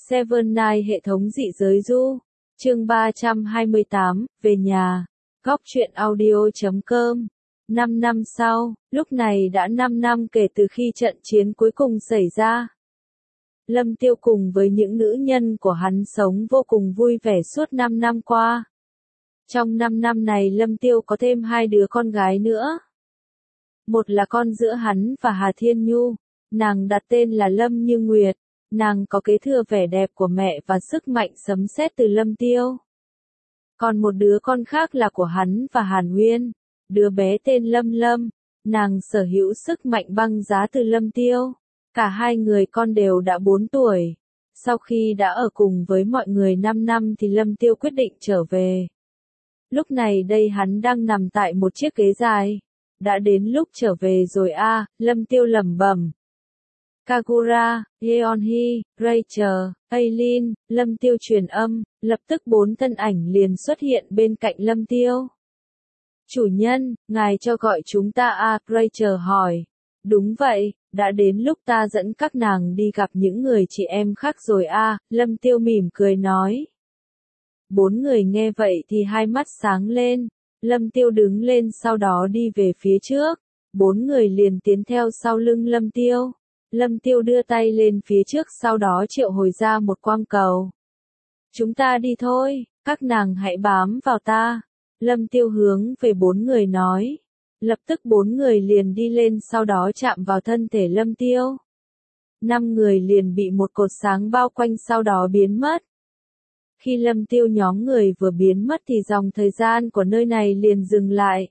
Seven Night hệ thống dị giới du. Chương 328, về nhà. Góc truyện audio.com. 5 năm sau, lúc này đã 5 năm kể từ khi trận chiến cuối cùng xảy ra. Lâm Tiêu cùng với những nữ nhân của hắn sống vô cùng vui vẻ suốt 5 năm qua. Trong 5 năm này Lâm Tiêu có thêm 2 đứa con gái nữa. Một là con giữa hắn và Hà Thiên Nhu, nàng đặt tên là Lâm Như Nguyệt, nàng có kế thừa vẻ đẹp của mẹ và sức mạnh sấm sét từ Lâm Tiêu. Còn một đứa con khác là của hắn và Hàn Uyên, đứa bé tên Lâm Lâm, nàng sở hữu sức mạnh băng giá từ Lâm Tiêu. Cả hai người con đều đã 4 tuổi. Sau khi đã ở cùng với mọi người 5 năm thì Lâm Tiêu quyết định trở về. Lúc này đây hắn đang nằm tại một chiếc ghế dài. Đã đến lúc trở về rồi a, Lâm Tiêu lẩm bẩm. Kagura, Yeonhee, Rachel, Aileen, Lâm Tiêu truyền âm, lập tức 4 thân ảnh liền xuất hiện bên cạnh Lâm Tiêu. Chủ nhân, ngài cho gọi chúng ta a, Rachel hỏi. Đúng vậy, đã đến lúc ta dẫn các nàng đi gặp những người chị em khác rồi a, Lâm Tiêu mỉm cười nói. 4 người nghe vậy thì hai mắt sáng lên. Lâm Tiêu đứng lên sau đó đi về phía trước. 4 người liền tiến theo sau lưng Lâm Tiêu. Lâm Tiêu đưa tay lên phía trước sau đó triệu hồi ra một quang cầu. Chúng ta đi thôi, các nàng hãy bám vào ta. Lâm Tiêu hướng về 4 người nói. Lập tức 4 người liền đi lên sau đó chạm vào thân thể Lâm Tiêu. 5 người liền bị một cột sáng bao quanh sau đó biến mất. Khi Lâm Tiêu nhóm người vừa biến mất thì dòng thời gian của nơi này liền dừng lại.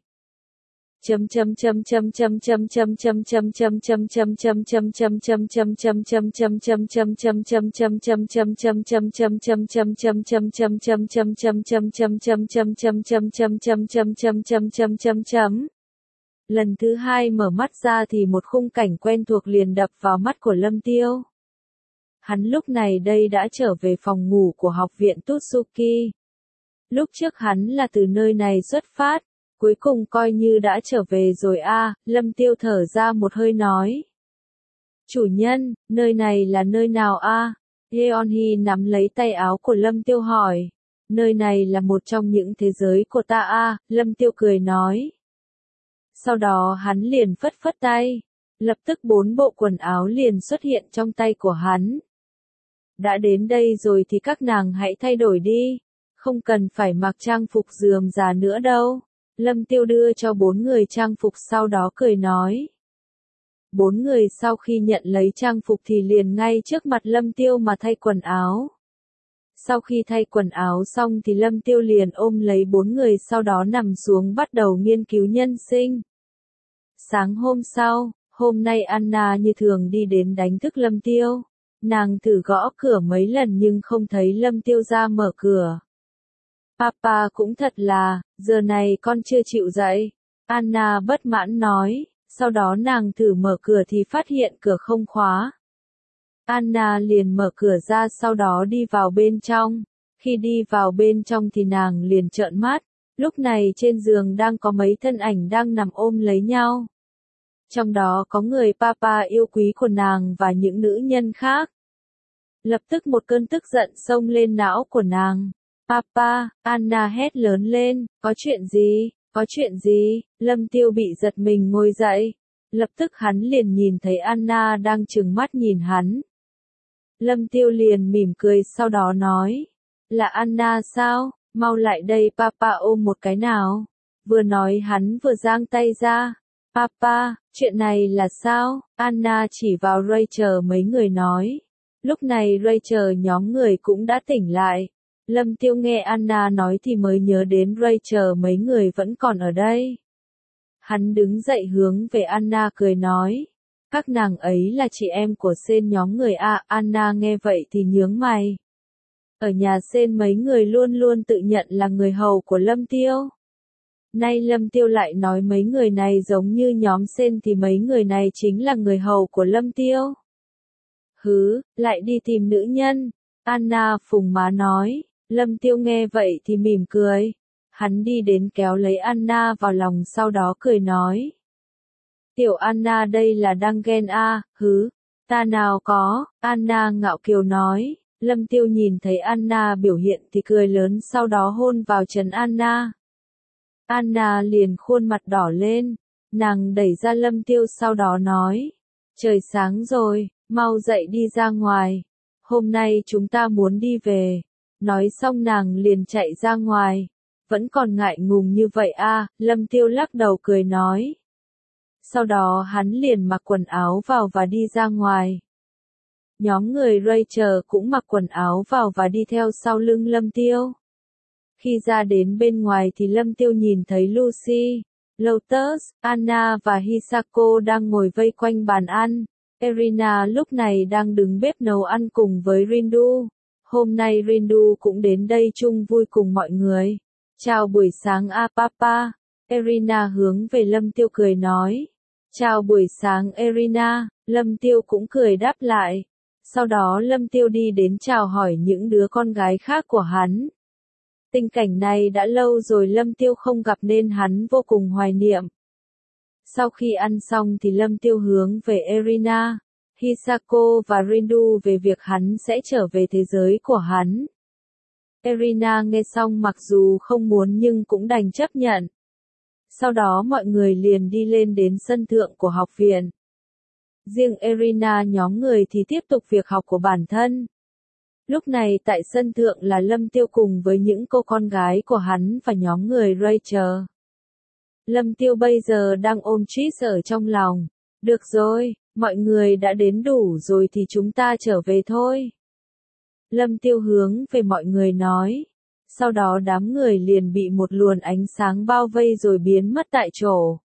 Lần thứ hai mở mắt ra thì một khung cảnh quen thuộc liền đập vào mắt của Lâm Tiêu. Hắn lúc này đây đã trở về phòng ngủ của học viện Tutsuki. Lúc trước hắn là từ nơi này xuất phát, cuối cùng coi như đã trở về rồi a, Lâm Tiêu thở ra một hơi nói. Chủ nhân, nơi này là nơi nào a? Yeonhee nắm lấy tay áo của Lâm Tiêu hỏi. Nơi này là một trong những thế giới của ta a, Lâm Tiêu cười nói. Sau đó hắn liền phất phất tay. Lập tức 4 bộ quần áo liền xuất hiện trong tay của hắn. Đã đến đây rồi thì các nàng hãy thay đổi đi. Không cần phải mặc trang phục rườm rà nữa đâu. Lâm Tiêu đưa cho 4 người trang phục sau đó cười nói. 4 người sau khi nhận lấy trang phục thì liền ngay trước mặt Lâm Tiêu mà thay quần áo. Sau khi thay quần áo xong thì Lâm Tiêu liền ôm lấy 4 người sau đó nằm xuống bắt đầu nghiên cứu nhân sinh. Sáng hôm sau, hôm nay Anna như thường đi đến đánh thức Lâm Tiêu. Nàng thử gõ cửa mấy lần nhưng không thấy Lâm Tiêu ra mở cửa. Papa cũng thật là, giờ này con chưa chịu dậy. Anna bất mãn nói, sau đó nàng thử mở cửa thì phát hiện cửa không khóa. Anna liền mở cửa ra sau đó đi vào bên trong. Khi đi vào bên trong thì nàng liền trợn mắt. Lúc này trên giường đang có mấy thân ảnh đang nằm ôm lấy nhau. Trong đó có người papa yêu quý của nàng và những nữ nhân khác. Lập tức một cơn tức giận xông lên não của nàng. Papa, Anna hét lớn lên, có chuyện gì, có chuyện gì, Lâm Tiêu bị giật mình ngồi dậy. Lập tức hắn liền nhìn thấy Anna đang trừng mắt nhìn hắn. Lâm Tiêu liền mỉm cười sau đó nói, là Anna sao, mau lại đây papa ôm một cái nào. Vừa nói hắn vừa giang tay ra. Papa, chuyện này là sao? Anna chỉ vào Rachel mấy người nói. Lúc này Rachel nhóm người cũng đã tỉnh lại. Lâm Tiêu nghe Anna nói thì mới nhớ đến Rachel mấy người vẫn còn ở đây. Hắn đứng dậy hướng về Anna cười nói. Các nàng ấy là chị em của Sen nhóm người a. Anna nghe vậy thì nhướng mày. Ở nhà Sen mấy người luôn luôn tự nhận là người hầu của Lâm Tiêu. Nay Lâm Tiêu lại nói mấy người này giống như nhóm Sen thì mấy người này chính là người hầu của Lâm Tiêu. Hứ, lại đi tìm nữ nhân. Anna phùng má nói. Lâm Tiêu nghe vậy thì mỉm cười. Hắn đi đến kéo lấy Anna vào lòng sau đó cười nói. Tiểu Anna đây là đang ghen a, hứ. Ta nào có, Anna ngạo kiều nói. Lâm Tiêu nhìn thấy Anna biểu hiện thì cười lớn, sau đó hôn vào trán Anna. Anna liền khuôn mặt đỏ lên, nàng đẩy ra Lâm Tiêu sau đó nói, trời sáng rồi, mau dậy đi ra ngoài, hôm nay chúng ta muốn đi về. Nói xong nàng liền chạy ra ngoài, vẫn còn ngại ngùng như vậy à, Lâm Tiêu lắc đầu cười nói. Sau đó hắn liền mặc quần áo vào và đi ra ngoài. Nhóm người Rachel cũng mặc quần áo vào và đi theo sau lưng Lâm Tiêu. Khi ra đến bên ngoài thì Lâm Tiêu nhìn thấy Lucy, Lotus, Anna và Hisako đang ngồi vây quanh bàn ăn. Erina lúc này đang đứng bếp nấu ăn cùng với Rindu. Hôm nay Rindu cũng đến đây chung vui cùng mọi người. Chào buổi sáng a papa. Erina hướng về Lâm Tiêu cười nói. Chào buổi sáng Erina, Lâm Tiêu cũng cười đáp lại. Sau đó Lâm Tiêu đi đến chào hỏi những đứa con gái khác của hắn. Tình cảnh này đã lâu rồi Lâm Tiêu không gặp nên hắn vô cùng hoài niệm. Sau khi ăn xong thì Lâm Tiêu hướng về Erina, Hisako và Rindu về việc hắn sẽ trở về thế giới của hắn. Erina nghe xong mặc dù không muốn nhưng cũng đành chấp nhận. Sau đó mọi người liền đi lên đến sân thượng của học viện. Riêng Erina nhóm người thì tiếp tục việc học của bản thân. Lúc này tại sân thượng là Lâm Tiêu cùng với những cô con gái của hắn và nhóm người Rachel. Lâm Tiêu bây giờ đang ôm Trish ở trong lòng. Được rồi, mọi người đã đến đủ rồi thì chúng ta trở về thôi. Lâm Tiêu hướng về mọi người nói. Sau đó đám người liền bị một luồng ánh sáng bao vây rồi biến mất tại chỗ.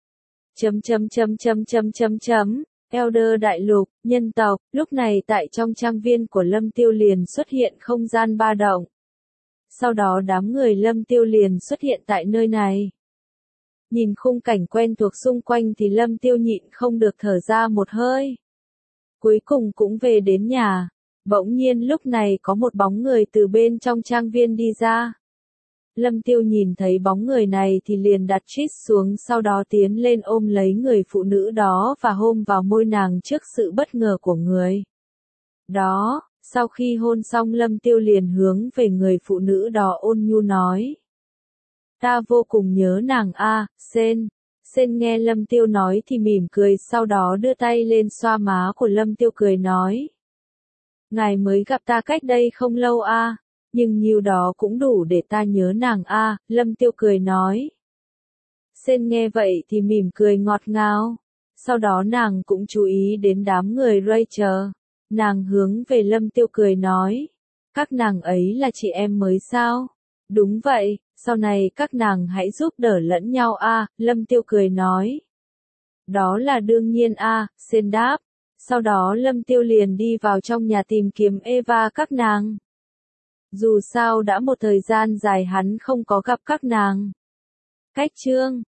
Elder đại lục, nhân tộc, lúc này tại trong trang viên của Lâm Tiêu liền xuất hiện không gian ba động. Sau đó đám người Lâm Tiêu liền xuất hiện tại nơi này. Nhìn khung cảnh quen thuộc xung quanh thì Lâm Tiêu nhịn không được thở ra một hơi. Cuối cùng cũng về đến nhà. Bỗng nhiên lúc này có một bóng người từ bên trong trang viên đi ra. Lâm Tiêu nhìn thấy bóng người này thì liền đặt Trish xuống, sau đó tiến lên ôm lấy người phụ nữ đó và hôn vào môi nàng trước sự bất ngờ của người đó. Sau khi hôn xong Lâm Tiêu liền hướng về người phụ nữ đó ôn nhu nói. Ta vô cùng nhớ nàng a, Sen. Sen nghe Lâm Tiêu nói thì mỉm cười, sau đó đưa tay lên xoa má của Lâm Tiêu cười nói. Ngài mới gặp ta cách đây không lâu a, nhưng nhiêu đó cũng đủ để ta nhớ nàng a, Lâm Tiêu cười nói. Sen nghe vậy thì mỉm cười ngọt ngào. Sau đó nàng cũng chú ý đến đám người Rachel. Nàng hướng về Lâm Tiêu cười nói. Các nàng ấy là chị em mới sao? Đúng vậy, sau này các nàng hãy giúp đỡ lẫn nhau a, Lâm Tiêu cười nói. Đó là đương nhiên a, Sen đáp. Sau đó Lâm Tiêu liền đi vào trong nhà tìm kiếm Eva các nàng. Dù sao đã một thời gian dài hắn không có gặp các nàng. Cách chương